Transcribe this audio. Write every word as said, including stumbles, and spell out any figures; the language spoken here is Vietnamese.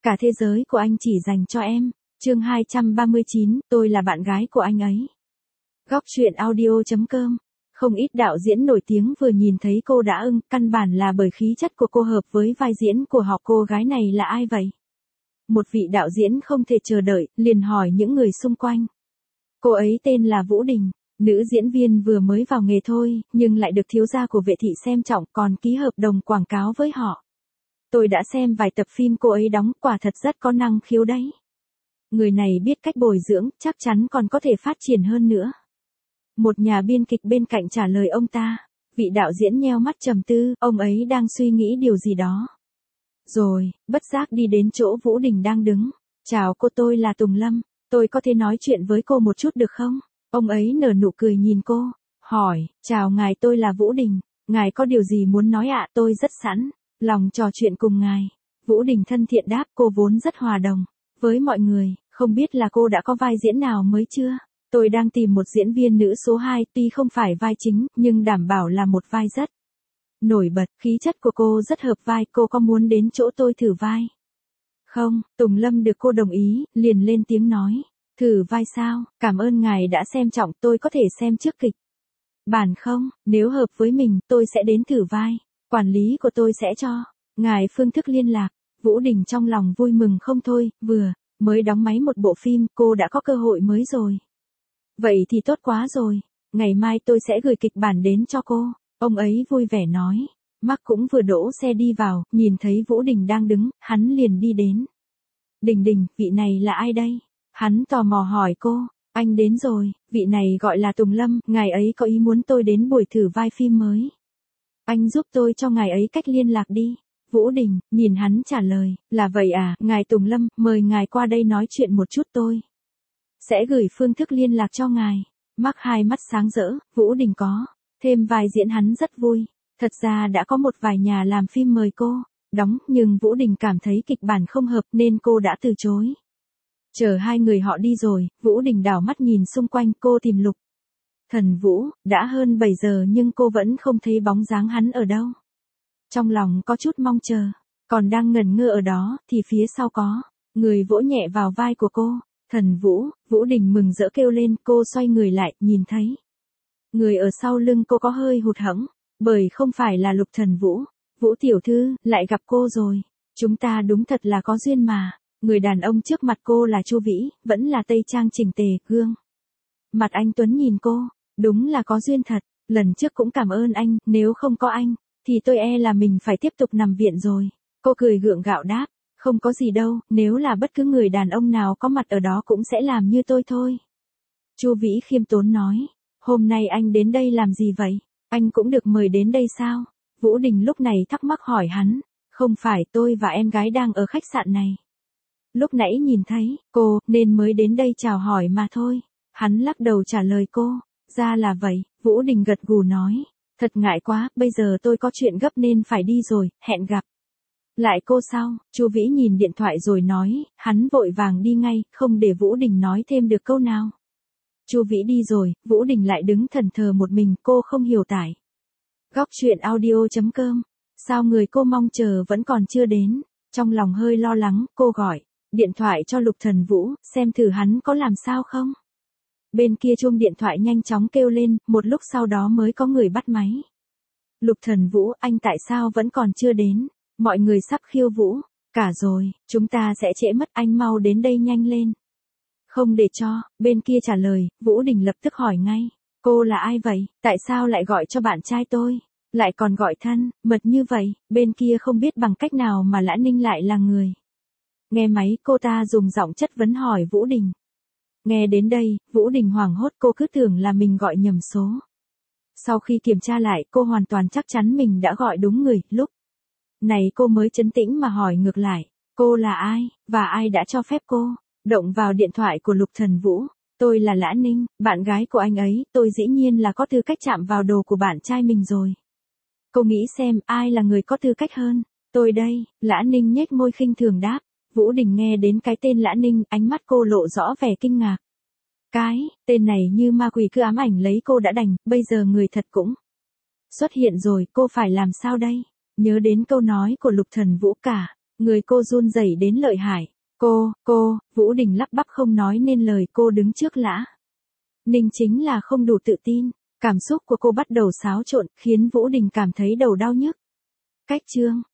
Cả thế giới của anh chỉ dành cho em. Chương hai trăm ba mươi chín, tôi là bạn gái của anh ấy. Góc truyện audio chấm com. Không ít đạo diễn nổi tiếng vừa nhìn thấy cô đã ưng, căn bản là bởi khí chất của cô hợp với vai diễn của họ. Cô gái này là ai vậy? Một vị đạo diễn không thể chờ đợi, liền hỏi những người xung quanh. Cô ấy tên là Vũ Đình, nữ diễn viên vừa mới vào nghề thôi, nhưng lại được thiếu gia của Vệ thị xem trọng, còn ký hợp đồng quảng cáo với họ. Tôi đã xem vài tập phim cô ấy đóng, quả thật rất có năng khiếu đấy. Người này biết cách bồi dưỡng, chắc chắn còn có thể phát triển hơn nữa. Một nhà biên kịch bên cạnh trả lời ông ta. Vị đạo diễn nheo mắt trầm tư, ông ấy đang suy nghĩ điều gì đó. Rồi, bất giác đi đến chỗ Vũ Đình đang đứng. Chào cô, tôi là Tùng Lâm, tôi có thể nói chuyện với cô một chút được không? Ông ấy nở nụ cười nhìn cô, hỏi, chào ngài, tôi là Vũ Đình, ngài có điều gì muốn nói ạ? Tôi rất sẵn lòng trò chuyện cùng ngài. Vũ Đình thân thiện đáp, cô vốn rất hòa đồng với mọi người, không biết là cô đã có vai diễn nào mới chưa? Tôi đang tìm một diễn viên nữ số hai, tuy không phải vai chính, nhưng đảm bảo là một vai rất nổi bật, khí chất của cô rất hợp vai, cô có muốn đến chỗ tôi thử vai? Không, Tùng Lâm được cô đồng ý, liền lên tiếng nói, thử vai sao? Cảm ơn ngài đã xem trọng, tôi có thể xem trước kịch bản không? Nếu hợp với mình, tôi sẽ đến thử vai. Quản lý của tôi sẽ cho ngài phương thức liên lạc. Vũ Đình trong lòng vui mừng không thôi, vừa mới đóng máy một bộ phim, cô đã có cơ hội mới rồi. Vậy thì tốt quá rồi, ngày mai tôi sẽ gửi kịch bản đến cho cô. Ông ấy vui vẻ nói. Mark cũng vừa đỗ xe đi vào, nhìn thấy Vũ Đình đang đứng, hắn liền đi đến. Đình Đình, vị này là ai đây? Hắn tò mò hỏi cô. Anh đến rồi, vị này gọi là Tùng Lâm, ngài ấy có ý muốn tôi đến buổi thử vai phim mới. Anh giúp tôi cho ngài ấy cách liên lạc đi. Vũ Đình, nhìn hắn trả lời, là vậy à, ngài Tùng Lâm, mời ngài qua đây nói chuyện một chút tôi sẽ gửi phương thức liên lạc cho ngài. Mark hai mắt sáng rỡ, Vũ Đình có thêm vai diễn hắn rất vui. Thật ra đã có một vài nhà làm phim mời cô đóng, nhưng Vũ Đình cảm thấy kịch bản không hợp nên cô đã từ chối. Chờ hai người họ đi rồi, Vũ Đình đảo mắt nhìn xung quanh, cô tìm Lục Thần Vũ, đã hơn bảy giờ nhưng cô vẫn không thấy bóng dáng hắn ở đâu. Trong lòng có chút mong chờ, còn đang ngẩn ngơ ở đó, thì phía sau có người vỗ nhẹ vào vai của cô. Thần Vũ, Vũ Đình mừng rỡ kêu lên, cô xoay người lại, nhìn thấy người ở sau lưng cô có hơi hụt hẫng, bởi không phải là Lục Thần Vũ. Vũ tiểu thư, lại gặp cô rồi. Chúng ta đúng thật là có duyên mà. Người đàn ông trước mặt cô là Chu Vĩ, vẫn là tây trang chỉnh tề, gương mặt anh tuấn nhìn cô, đúng là có duyên thật. Lần trước cũng cảm ơn anh, nếu không có anh thì tôi e là mình phải tiếp tục nằm viện rồi. Cô cười gượng gạo đáp, không có gì đâu, nếu là bất cứ người đàn ông nào có mặt ở đó cũng sẽ làm như tôi thôi. Chu Vĩ khiêm tốn nói, hôm nay anh đến đây làm gì vậy? Anh cũng được mời đến đây sao? Vũ Đình lúc này thắc mắc hỏi hắn, không phải, tôi và em gái đang ở khách sạn này. Lúc nãy nhìn thấy cô, nên mới đến đây chào hỏi mà thôi. Hắn lắc đầu trả lời cô, ra là vậy. Vũ Đình gật gù nói, thật ngại quá, bây giờ tôi có chuyện gấp nên phải đi rồi, hẹn gặp lại cô sau. Chu Vĩ nhìn điện thoại rồi nói, hắn vội vàng đi ngay, không để Vũ Đình nói thêm được câu nào. Chu Vĩ đi rồi, Vũ Đình lại đứng thẫn thờ một mình, cô không hiểu tại. Góc truyện audio chấm com, sao người cô mong chờ vẫn còn chưa đến? Trong lòng hơi lo lắng, cô gọi điện thoại cho Lục Thần Vũ, xem thử hắn có làm sao không. Bên kia chuông điện thoại nhanh chóng kêu lên, một lúc sau đó mới có người bắt máy. Lục Thần Vũ, anh tại sao vẫn còn chưa đến? Mọi người sắp khiêu vũ cả rồi, chúng ta sẽ trễ mất, anh mau đến đây nhanh lên. Không để cho, bên kia trả lời, Vũ Đình lập tức hỏi ngay, cô là ai vậy? Tại sao lại gọi cho bạn trai tôi? Lại còn gọi thân mật như vậy? Bên kia không biết bằng cách nào mà Lã Ninh lại là người nghe máy, cô ta dùng giọng chất vấn hỏi Vũ Đình. Nghe đến đây, Vũ Đình hoảng hốt, cô cứ tưởng là mình gọi nhầm số. Sau khi kiểm tra lại, cô hoàn toàn chắc chắn mình đã gọi đúng người. Lúc này cô mới trấn tĩnh mà hỏi ngược lại, cô là ai, và ai đã cho phép cô động vào điện thoại của Lục Thần Vũ? Tôi là Lã Ninh, bạn gái của anh ấy, tôi dĩ nhiên là có tư cách chạm vào đồ của bạn trai mình rồi. Cô nghĩ xem, ai là người có tư cách hơn? Tôi đây. Lã Ninh nhếch môi khinh thường đáp. Vũ Đình nghe đến cái tên Lã Ninh, ánh mắt cô lộ rõ vẻ kinh ngạc. Cái tên này như ma quỷ cứ ám ảnh lấy cô đã đành, bây giờ người thật cũng xuất hiện rồi, cô phải làm sao đây? Nhớ đến câu nói của Lục Thần Vũ, cả Người cô run rẩy đến lợi hại. Cô, cô, Vũ Đình lắp bắp không nói nên lời, cô đứng trước Lã Ninh chính là không đủ tự tin. Cảm xúc của cô bắt đầu xáo trộn, khiến Vũ Đình cảm thấy đầu đau nhức. Cách chương